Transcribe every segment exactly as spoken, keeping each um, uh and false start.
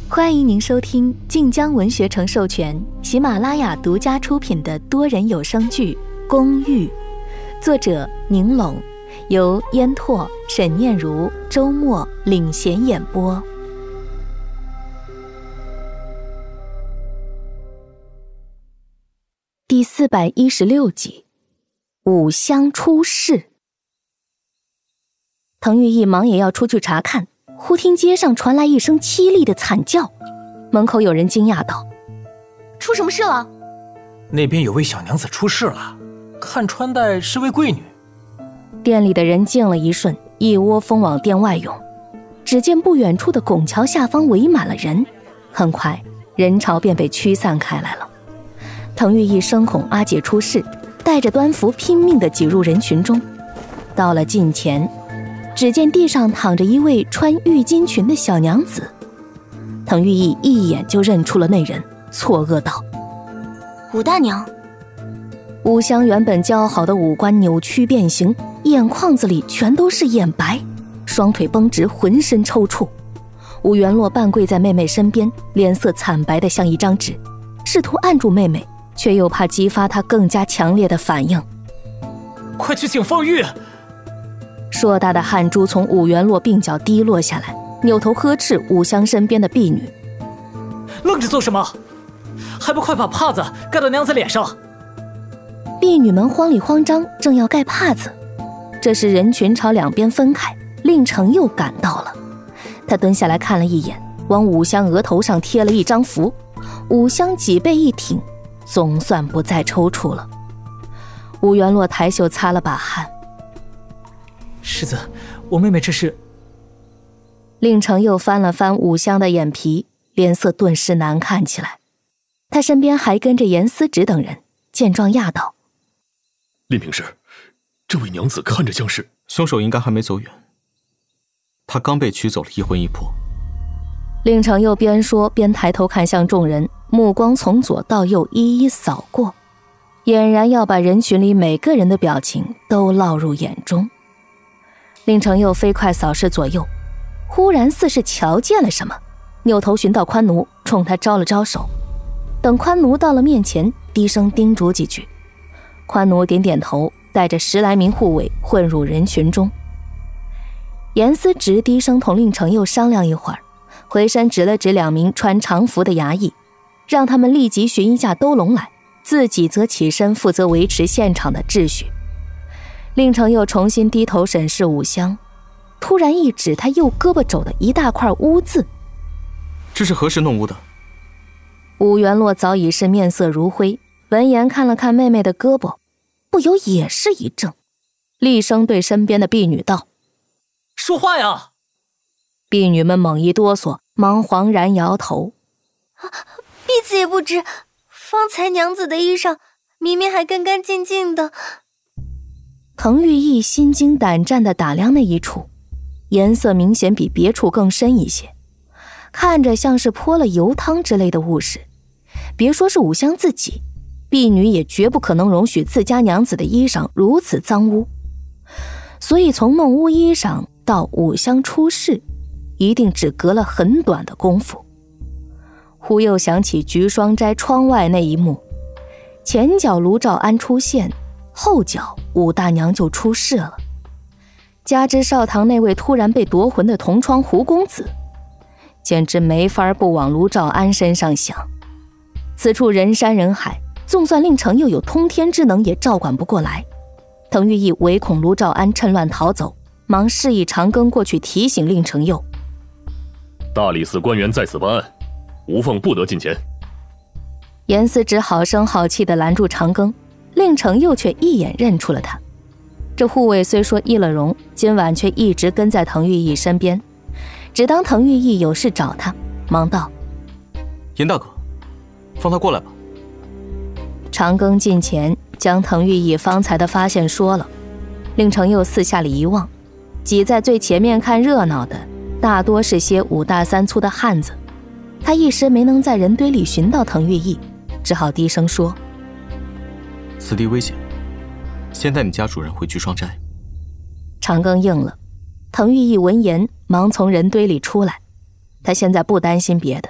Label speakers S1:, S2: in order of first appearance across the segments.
S1: 欢迎您收听晋江文学城授权、喜马拉雅独家出品的多人有声剧《公寓》，作者宁拢，由烟拓、沈念如、周末领衔演播。第四百一十六集，五香出事。滕玉义忙也要出去查看，忽听街上传来一声凄厉的惨叫，门口有人惊讶道：“
S2: 出什么事了？”
S3: 那边有位小娘子出事了，看穿戴是位贵女。
S1: 店里的人静了一瞬，一窝蜂往店外涌。只见不远处的拱桥下方围满了人，很快人潮便被驱散开来了。滕玉义生恐阿姐出事，带着端服拼命地挤入人群中。到了近前，只见地上躺着一位穿浴巾裙的小娘子。滕玉义一眼就认出了那人，错愕道：“
S2: 武大娘。”
S1: 武香原本姣好的五官扭曲变形，眼眶子里全都是眼白，双腿绷直，浑身抽搐。武元洛半跪在妹妹身边，脸色惨白得像一张纸，试图按住妹妹，却又怕激发她更加强烈的反应。
S3: 快去请凤玉！
S1: 硕大的汗珠从武元洛鬓角滴落下来，扭头呵斥武香身边的婢女：“
S3: 愣着做什么？还不快把帕子盖到娘子脸上！”
S1: 婢女们慌里慌张，正要盖帕子，这时人群朝两边分开，令程又赶到了。他蹲下来看了一眼，往武香额头上贴了一张符。武香脊背一挺，总算不再抽搐了。武元洛抬袖擦了把汗：“
S3: 世子，我妹妹这是……”
S1: 令程又翻了翻武香的眼皮，脸色顿时难看起来。他身边还跟着严思直等人，见状讶道：“
S4: 令平师，这位娘子看着像是……
S5: 凶手应该还没走远，他刚被取走了一魂一魄。”
S1: 令程又边说边抬头看向众人，目光从左到右一一扫过，俨然要把人群里每个人的表情都烙入眼中。令程又飞快扫视左右，忽然似是瞧见了什么，扭头寻到宽奴，冲他招了招手。等宽奴到了面前，低声叮嘱几句。宽奴点点头，带着十来名护卫混入人群中。严思直低声同令程又商量一会儿，回身指了指两名穿长服的衙役，让他们立即寻一架兜笼来，自己则起身负责维持现场的秩序。令程又重新低头审视武香，突然一指他右胳膊肘的一大块污渍：“
S5: 这是何时弄污的？”
S1: 武元洛早已是面色如灰，闻言看了看妹妹的胳膊，不由也是一怔，厉声对身边的婢女道：“
S3: 说话呀！”
S1: 婢女们猛一哆嗦，忙惶然摇头：“
S2: 啊，婢子也不知，方才娘子的衣裳明明还干干净净的。”
S1: 滕玉义心惊胆战地打量那一处，颜色明显比别处更深一些，看着像是泼了油汤之类的物事。别说是武香自己，婢女也绝不可能容许自家娘子的衣裳如此脏污。所以从弄污衣裳到武香出事，一定只隔了很短的功夫。忽又想起菊霜斋窗外那一幕，前脚卢兆安出现，后脚武大娘就出事了，加之少堂那位突然被夺魂的同窗胡公子，简直没法不往卢兆安身上想。此处人山人海，纵算令程又有通天之能也照管不过来。滕玉义唯恐卢兆安趁乱逃走，忙示意长庚过去提醒令程佑：“
S4: 大理寺官员在此办案，无凤不得近前。”
S1: 严思直好声好气地拦住长庚，令程佑却一眼认出了他。这护卫虽说易了容，今晚却一直跟在滕玉义身边，只当滕玉义有事找他，忙道：“
S5: 严大哥，放他过来吧。”
S1: 长庚近前将滕玉义方才的发现说了，令程佑四下里一望，挤在最前面看热闹的大多是些五大三粗的汉子，他一时没能在人堆里寻到滕玉义，只好低声说：“
S5: 此地危险，先带你家主人回菊霜斋。”
S1: 长庚应了。滕玉义闻言忙从人堆里出来，他现在不担心别的，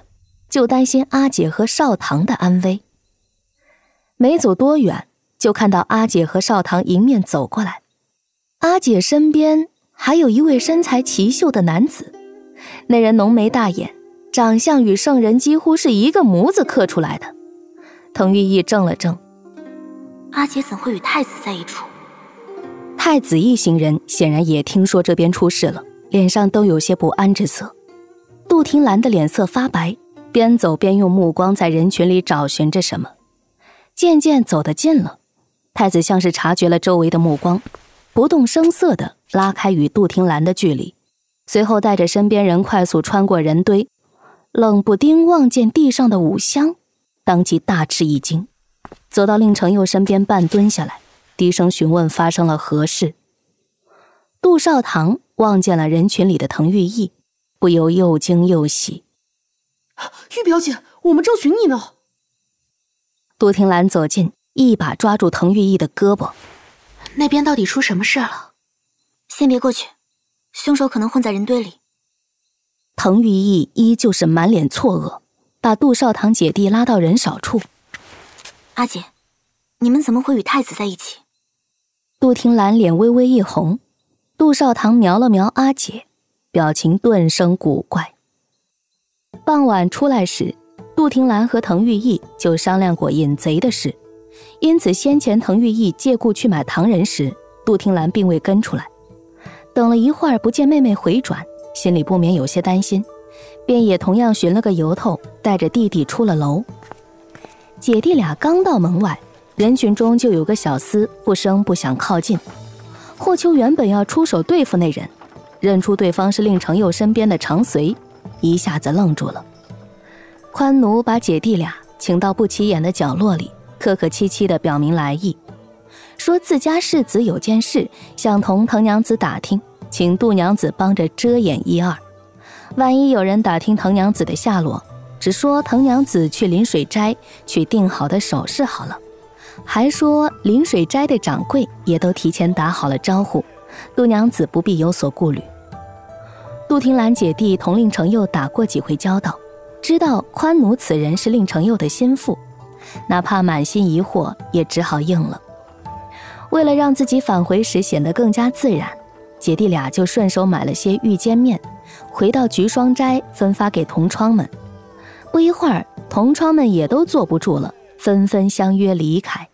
S1: 就担心阿姐和少棠的安危。没走多远，就看到阿姐和少棠迎面走过来。阿姐身边还有一位身材奇秀的男子，那人浓眉大眼，长相与圣人几乎是一个模子刻出来的。滕玉义怔了怔，
S2: 阿姐怎会与太子在一处？
S1: 太子一行人显然也听说这边出事了，脸上都有些不安之色。杜婷兰的脸色发白，边走边用目光在人群里找寻着什么。渐渐走得近了，太子像是察觉了周围的目光，不动声色地拉开与杜婷兰的距离，随后带着身边人快速穿过人堆，冷不丁望见地上的五香，当即大吃一惊，走到令程佑身边半蹲下来，低声询问发生了何事。杜少棠望见了人群里的滕玉义，不由又惊又喜。
S6: 玉表姐，我们正寻你呢。
S1: 杜婷兰走近，一把抓住滕玉义的胳膊。
S2: 那边到底出什么事了？先别过去，凶手可能混在人堆里。
S1: 滕玉义依旧是满脸错愕，把杜少棠姐弟拉到人少处。
S2: 阿姐，你们怎么会与太子在一起？
S1: 杜婷兰脸微微一红，杜少棠瞄了瞄阿姐，表情顿生古怪。傍晚出来时，杜婷兰和滕玉义就商量过引贼的事，因此先前滕玉义借故去买糖人时，杜婷兰并未跟出来。等了一会儿不见妹妹回转，心里不免有些担心，便也同样寻了个由头，带着弟弟出了楼。姐弟俩刚到门外，人群中就有个小厮不声不响靠近。霍秋原本要出手对付那人，认出对方是令程佑身边的长随，一下子愣住了。宽奴把姐弟俩请到不起眼的角落里，客客气气地表明来意，说自家世子有件事想同滕娘子打听，请杜娘子帮着遮掩一二，万一有人打听滕娘子的下落，只说滕娘子去临水斋取定好的首饰好了，还说临水斋的掌柜也都提前打好了招呼，杜娘子不必有所顾虑。杜婷兰姐弟同令程佑打过几回交道，知道宽奴此人是令程佑的心腹，哪怕满心疑惑也只好应了。为了让自己返回时显得更加自然，姐弟俩就顺手买了些玉煎面，回到菊霜斋分发给同窗们。不一会儿，同窗们也都坐不住了，纷纷相约离开。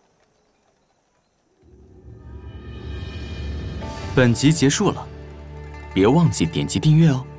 S5: 本集结束了，别忘记点击订阅哦。